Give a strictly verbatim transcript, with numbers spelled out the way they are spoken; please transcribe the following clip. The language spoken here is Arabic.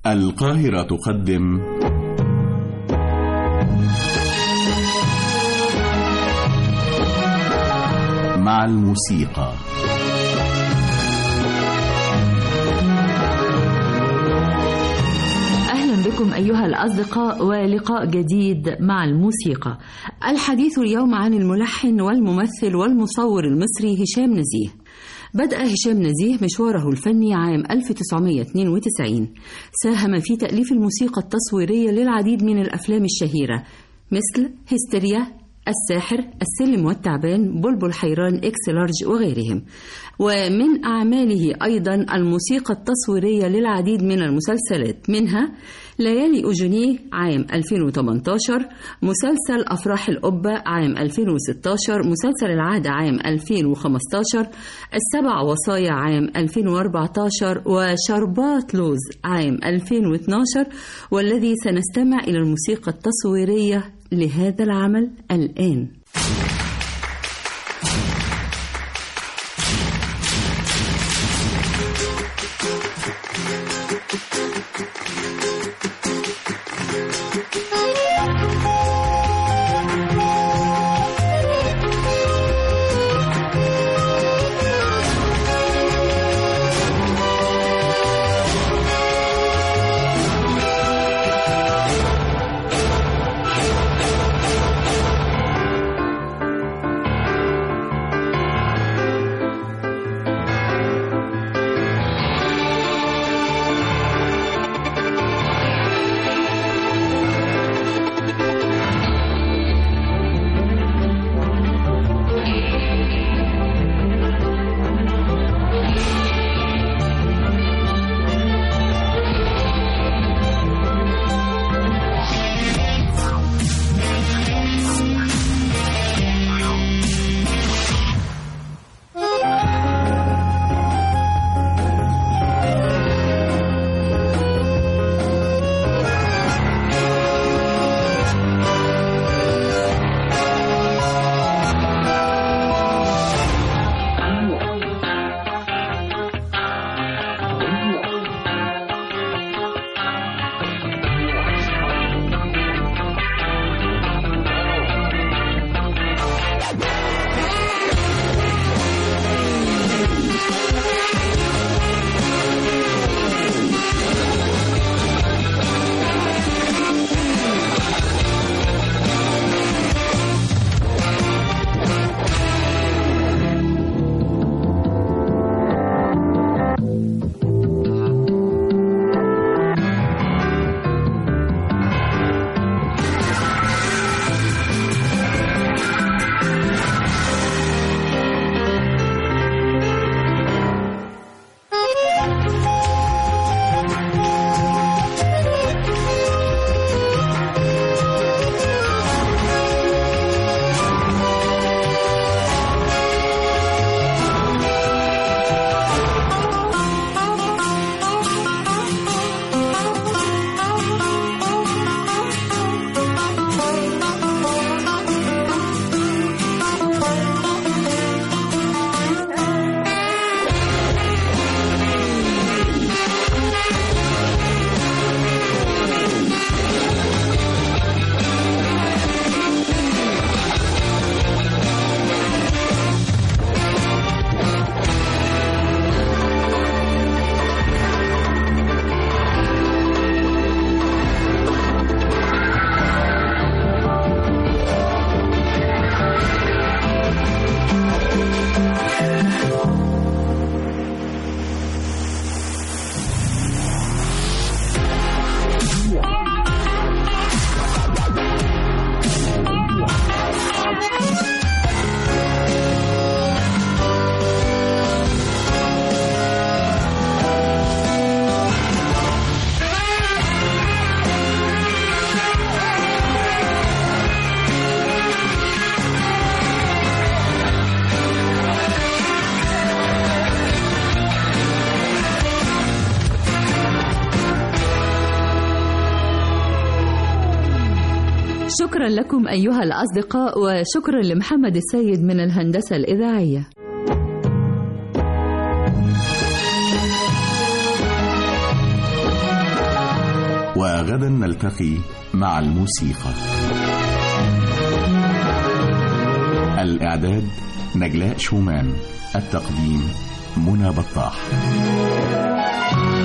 القاهرة تقدم مع الموسيقى. أهلا بكم أيها الأصدقاء ولقاء جديد مع الموسيقى. الحديث اليوم عن الملحن والممثل والمصور المصري هشام نزيه. بدأ هشام نزيه مشواره الفني عام ألف وتسعمائة واثنين وتسعين. ساهم في تأليف الموسيقى التصويرية للعديد من الأفلام الشهيرة مثل هستيريا، الساحر، السلم والتعبان، بلبل حيران، إكس لارج وغيرهم. ومن أعماله أيضا الموسيقى التصويرية للعديد من المسلسلات، منها ليالي أوجونيه عام ألفين وثمانية عشر، مسلسل أفراح القبة عام ألفين وستة عشر، مسلسل العهد عام ألفين وخمسة عشر، السبع وصايا عام ألفين وأربعة عشر، وشربات لوز عام ألفين واثني عشر. والذي سنستمع إلى الموسيقى التصويرية لهذا العمل الآن. شكرا لكم أيها الأصدقاء، وشكرا لمحمد السيد من الهندسة الإذاعية. وغدا نلتقي مع الموسيقى. الإعداد نجلاء شومان، التقديم منى بطاح.